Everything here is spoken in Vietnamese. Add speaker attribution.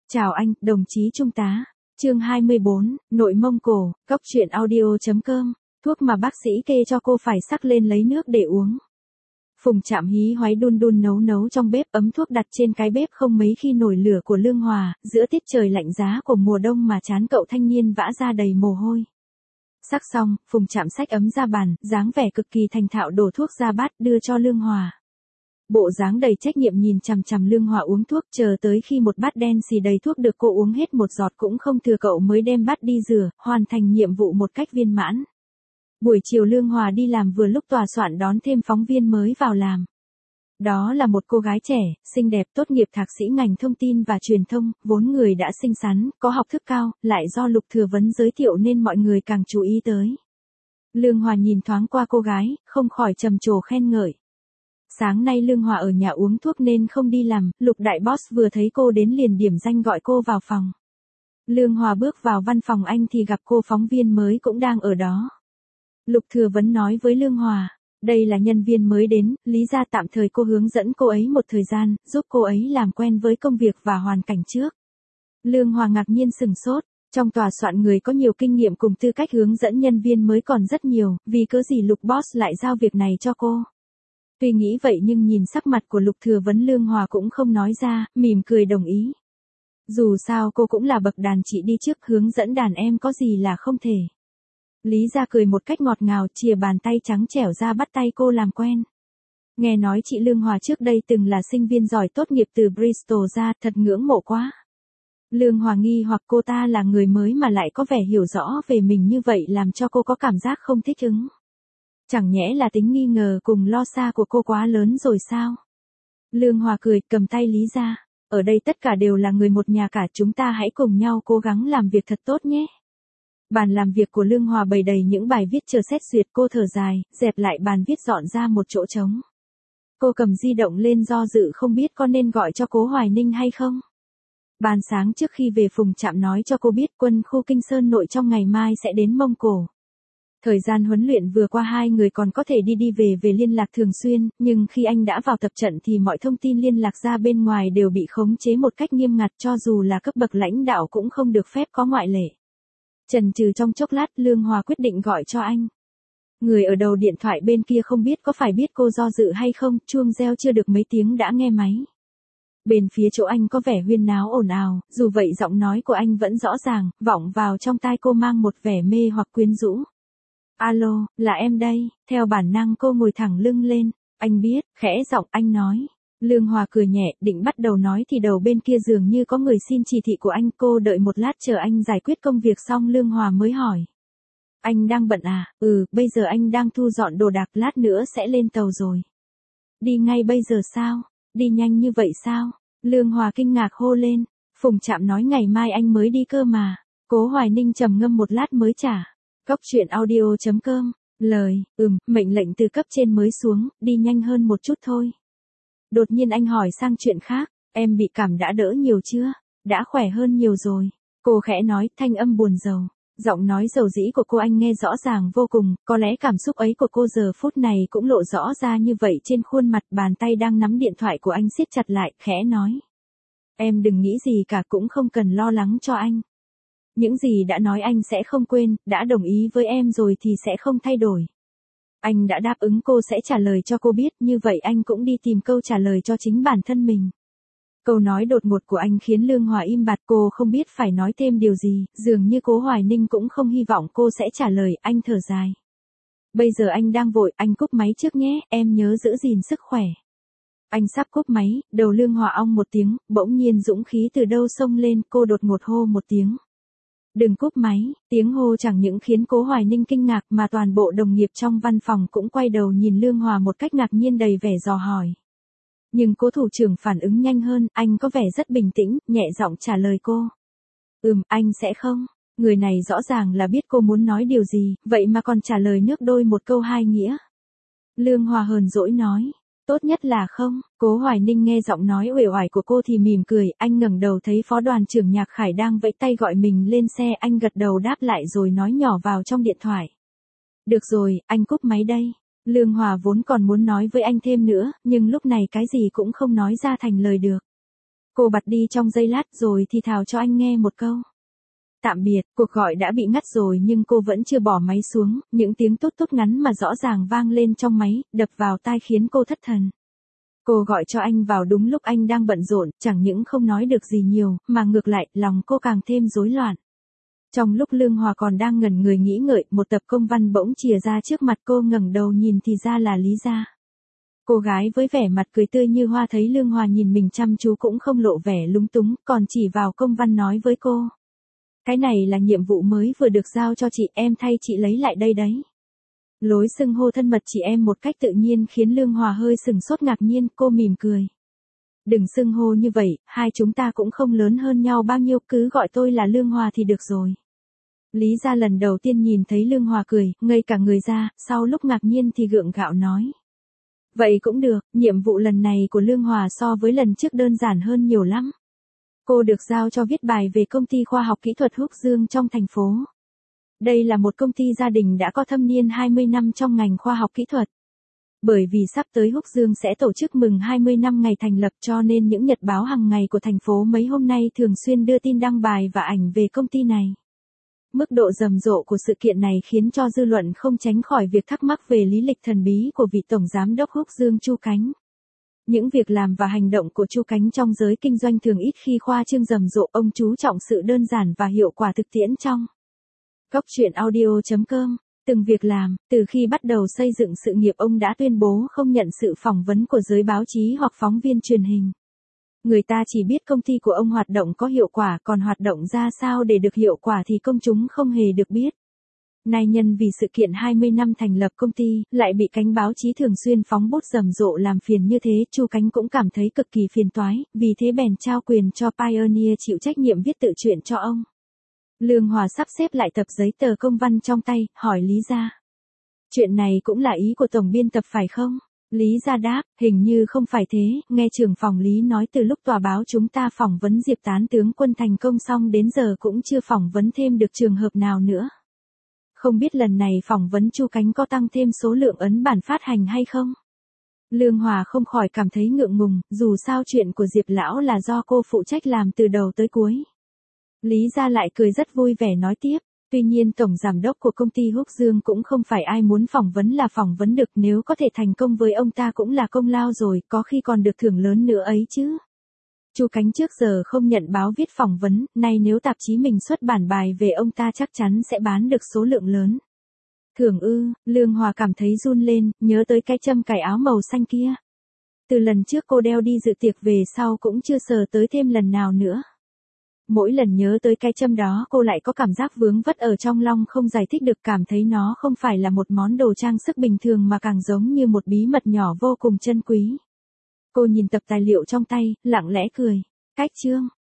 Speaker 1: Chào anh, đồng chí trung tá. Chương 24, Nội Mông Cổ, Cóc truyện audio.com. Thuốc mà bác sĩ kê cho cô phải sắc lên lấy nước để uống. Phùng Trạm hí hoáy đun nấu trong bếp, ấm thuốc đặt trên cái bếp không mấy khi nổi lửa của Lương Hòa, giữa tiết trời lạnh giá của mùa đông mà trán cậu thanh niên vã ra đầy mồ hôi. Sắc xong, Phùng Trạm xách ấm ra bàn, dáng vẻ cực kỳ thành thạo đổ thuốc ra bát đưa cho Lương Hòa. Bộ dáng đầy trách nhiệm nhìn chằm chằm Lương Hòa uống thuốc, chờ tới khi một bát đen xì đầy thuốc được cô uống hết một giọt cũng không thừa cậu mới đem bát đi rửa, hoàn thành nhiệm vụ một cách viên mãn. Buổi chiều Lương Hòa đi làm vừa lúc tòa soạn đón thêm phóng viên mới vào làm. Đó là một cô gái trẻ, xinh đẹp, tốt nghiệp thạc sĩ ngành thông tin và truyền thông, vốn người đã xinh xắn, có học thức cao, lại do Lục Thừa Vấn giới thiệu nên mọi người càng chú ý tới. Lương Hòa nhìn thoáng qua cô gái, không khỏi trầm trồ khen ngợi. Sáng nay Lương Hòa ở nhà uống thuốc nên không đi làm, Lục đại boss vừa thấy cô đến liền điểm danh gọi cô vào phòng. Lương Hòa bước vào văn phòng anh thì gặp cô phóng viên mới cũng đang ở đó. Lục Thừa Vấn nói với Lương Hòa, đây là nhân viên mới đến, lý ra tạm thời cô hướng dẫn cô ấy một thời gian, giúp cô ấy làm quen với công việc và hoàn cảnh trước. Lương Hòa ngạc nhiên sừng sốt, trong tòa soạn người có nhiều kinh nghiệm cùng tư cách hướng dẫn nhân viên mới còn rất nhiều, vì cớ gì Lục boss lại giao việc này cho cô. Tuy nghĩ vậy nhưng nhìn sắc mặt của Lục Thừa Vấn, Lương Hòa cũng không nói ra, mỉm cười đồng ý. Dù sao cô cũng là bậc đàn chị đi trước, hướng dẫn đàn em có gì là không thể. Lý ra cười một cách ngọt ngào, chìa bàn tay trắng trẻo ra bắt tay cô làm quen. Nghe nói chị Lương Hòa trước đây từng là sinh viên giỏi tốt nghiệp từ Bristol ra, thật ngưỡng mộ quá. Lương Hòa nghi hoặc cô ta là người mới mà lại có vẻ hiểu rõ về mình như vậy làm cho cô có cảm giác không thích ứng. Chẳng nhẽ là tính nghi ngờ cùng lo xa của cô quá lớn rồi sao? Lương Hòa cười, cầm tay Lý ra. Ở đây tất cả đều là người một nhà cả, chúng ta hãy cùng nhau cố gắng làm việc thật tốt nhé. Bàn làm việc của Lương Hòa bày đầy những bài viết chờ xét duyệt, cô thở dài, dẹp lại bàn viết dọn ra một chỗ trống. Cô cầm di động lên do dự không biết có nên gọi cho Cố Hoài Ninh hay không. Ban sáng trước khi về Phùng Trạm nói cho cô biết quân khu Kinh Sơn Nội trong ngày mai sẽ đến Mông Cổ. Thời gian huấn luyện vừa qua hai người còn có thể đi về liên lạc thường xuyên, nhưng khi anh đã vào tập trận thì mọi thông tin liên lạc ra bên ngoài đều bị khống chế một cách nghiêm ngặt, cho dù là cấp bậc lãnh đạo cũng không được phép có ngoại lệ. Chần chừ trong chốc lát, Lương Hòa quyết định gọi cho anh. Người ở đầu điện thoại bên kia không biết có phải biết cô do dự hay không, chuông reo chưa được mấy tiếng đã nghe máy. Bên phía chỗ anh có vẻ huyên náo ồn ào, dù vậy giọng nói của anh vẫn rõ ràng, vọng vào trong tai cô mang một vẻ mê hoặc quyến rũ. Alo, là em đây. Theo bản năng cô ngồi thẳng lưng lên. Anh biết, khẽ giọng anh nói. Lương Hòa cười nhẹ, định bắt đầu nói thì đầu bên kia dường như có người xin chỉ thị của anh. Cô đợi một lát chờ anh giải quyết công việc xong Lương Hòa mới hỏi. Anh đang bận à? Bây giờ anh đang thu dọn đồ đạc, lát nữa sẽ lên tàu rồi. Đi ngay bây giờ sao? Đi nhanh như vậy sao? Lương Hòa kinh ngạc hô lên. Phùng Trạm nói ngày mai anh mới đi cơ mà. Cố Hoài Ninh trầm ngâm một lát mới trả. Cóc truyện audio.com. Lời, mệnh lệnh từ cấp trên mới xuống, đi nhanh hơn một chút thôi. Đột nhiên anh hỏi sang chuyện khác, em bị cảm đã đỡ nhiều chưa? Đã khỏe hơn nhiều rồi. Cô khẽ nói, thanh âm buồn rầu. Giọng nói dầu dĩ của cô anh nghe rõ ràng vô cùng, có lẽ cảm xúc ấy của cô giờ phút này cũng lộ rõ ra như vậy trên khuôn mặt. Bàn tay đang nắm điện thoại của anh siết chặt lại, khẽ nói. Em đừng nghĩ gì cả, cũng không cần lo lắng cho anh. Những gì đã nói anh sẽ không quên, đã đồng ý với em rồi thì sẽ không thay đổi. Anh đã đáp ứng cô sẽ trả lời cho cô biết, như vậy anh cũng đi tìm câu trả lời cho chính bản thân mình. Câu nói đột ngột của anh khiến Lương Hòa im bặt, cô không biết phải nói thêm điều gì, dường như Cố Hoài Ninh cũng không hy vọng cô sẽ trả lời, anh thở dài. Bây giờ anh đang vội, anh cúp máy trước nhé, em nhớ giữ gìn sức khỏe. Anh sắp cúp máy, đầu Lương Hòa ong một tiếng, bỗng nhiên dũng khí từ đâu xông lên, cô đột ngột hô một tiếng. Đừng cúp máy, tiếng hô chẳng những khiến Cố Hoài Ninh kinh ngạc mà toàn bộ đồng nghiệp trong văn phòng cũng quay đầu nhìn Lương Hòa một cách ngạc nhiên đầy vẻ dò hỏi. Nhưng Cố thủ trưởng phản ứng nhanh hơn, anh có vẻ rất bình tĩnh, nhẹ giọng trả lời cô. Anh sẽ không. Người này rõ ràng là biết cô muốn nói điều gì, vậy mà còn trả lời nước đôi một câu hai nghĩa. Lương Hòa hờn dỗi nói. Tốt nhất là không. Cố Hoài Ninh nghe giọng nói uể oải của cô thì mỉm cười, anh ngẩng đầu thấy Phó đoàn trưởng Nhạc Khải đang vẫy tay gọi mình lên xe, anh gật đầu đáp lại rồi nói nhỏ vào trong điện thoại. Được rồi, anh cúp máy đây. Lương Hòa vốn còn muốn nói với anh thêm nữa, nhưng lúc này cái gì cũng không nói ra thành lời được. Cô bật đi trong giây lát rồi thì thào cho anh nghe một câu. Tạm biệt, cuộc gọi đã bị ngắt rồi nhưng cô vẫn chưa bỏ máy xuống, những tiếng tút tút ngắn mà rõ ràng vang lên trong máy, đập vào tai khiến cô thất thần. Cô gọi cho anh vào đúng lúc anh đang bận rộn, chẳng những không nói được gì nhiều, mà ngược lại, lòng cô càng thêm rối loạn. Trong lúc Lương Hòa còn đang ngẩn người nghĩ ngợi, một tập công văn bỗng chìa ra trước mặt cô, ngẩng đầu nhìn thì ra là Lý Gia. Cô gái với vẻ mặt cười tươi như hoa thấy Lương Hòa nhìn mình chăm chú cũng không lộ vẻ lúng túng, còn chỉ vào công văn nói với cô. Cái này là nhiệm vụ mới vừa được giao cho chị, em thay chị lấy lại đây đấy. Lối xưng hô thân mật chị em một cách tự nhiên khiến Lương Hòa hơi sừng sốt ngạc nhiên, cô mỉm cười. Đừng xưng hô như vậy, hai chúng ta cũng không lớn hơn nhau bao nhiêu, cứ gọi tôi là Lương Hòa thì được rồi. Lý Gia lần đầu tiên nhìn thấy Lương Hòa cười, ngây cả người ra, sau lúc ngạc nhiên thì gượng gạo nói. Vậy cũng được, nhiệm vụ lần này của Lương Hòa so với lần trước đơn giản hơn nhiều lắm. Cô được giao cho viết bài về công ty khoa học kỹ thuật Húc Dương trong thành phố. Đây là một công ty gia đình đã có thâm niên 20 năm trong ngành khoa học kỹ thuật. Bởi vì sắp tới Húc Dương sẽ tổ chức mừng 20 năm ngày thành lập cho nên những nhật báo hàng ngày của thành phố mấy hôm nay thường xuyên đưa tin đăng bài và ảnh về công ty này. Mức độ rầm rộ của sự kiện này khiến cho dư luận không tránh khỏi việc thắc mắc về lý lịch thần bí của vị tổng giám đốc Húc Dương Chu Cánh. Những việc làm và hành động của Chu Cánh trong giới kinh doanh thường ít khi khoa trương rầm rộ, ông chú trọng sự đơn giản và hiệu quả thực tiễn trong. Góc truyện audio.com. Từng việc làm, từ khi bắt đầu xây dựng sự nghiệp ông đã tuyên bố không nhận sự phỏng vấn của giới báo chí hoặc phóng viên truyền hình. Người ta chỉ biết công ty của ông hoạt động có hiệu quả, còn hoạt động ra sao để được hiệu quả thì công chúng không hề được biết. Nay nhân vì sự kiện 20 năm thành lập công ty, lại bị cánh báo chí thường xuyên phóng bút rầm rộ làm phiền như thế, Chu Cánh cũng cảm thấy cực kỳ phiền toái, vì thế bèn trao quyền cho Pioneer chịu trách nhiệm viết tự truyện cho ông. Lương Hòa sắp xếp lại tập giấy tờ công văn trong tay, hỏi Lý Gia. Chuyện này cũng là ý của tổng biên tập phải không? Lý Gia đáp, hình như không phải thế, nghe trưởng phòng Lý nói từ lúc tòa báo chúng ta phỏng vấn Diệp Tán tướng quân thành công xong đến giờ cũng chưa phỏng vấn thêm được trường hợp nào nữa. Không biết lần này phỏng vấn Chu Cánh có tăng thêm số lượng ấn bản phát hành hay không? Lương Hòa không khỏi cảm thấy ngượng ngùng, dù sao chuyện của Diệp Lão là do cô phụ trách làm từ đầu tới cuối. Lý Gia lại cười rất vui vẻ nói tiếp, tuy nhiên tổng giám đốc của công ty Húc Dương cũng không phải ai muốn phỏng vấn là phỏng vấn được, nếu có thể thành công với ông ta cũng là công lao rồi, có khi còn được thưởng lớn nữa ấy chứ. Chu Cánh trước giờ không nhận báo viết phỏng vấn, nay nếu tạp chí mình xuất bản bài về ông ta chắc chắn sẽ bán được số lượng lớn. Thưởng ư? Lương Hòa cảm thấy run lên, nhớ tới cái châm cài áo màu xanh kia. Từ lần trước cô đeo đi dự tiệc về sau cũng chưa sờ tới thêm lần nào nữa. Mỗi lần nhớ tới cái châm đó cô lại có cảm giác vướng vất ở trong lòng không giải thích được, cảm thấy nó không phải là một món đồ trang sức bình thường mà càng giống như một bí mật nhỏ vô cùng chân quý. Cô nhìn tập tài liệu trong tay, lặng lẽ cười. Cách chương.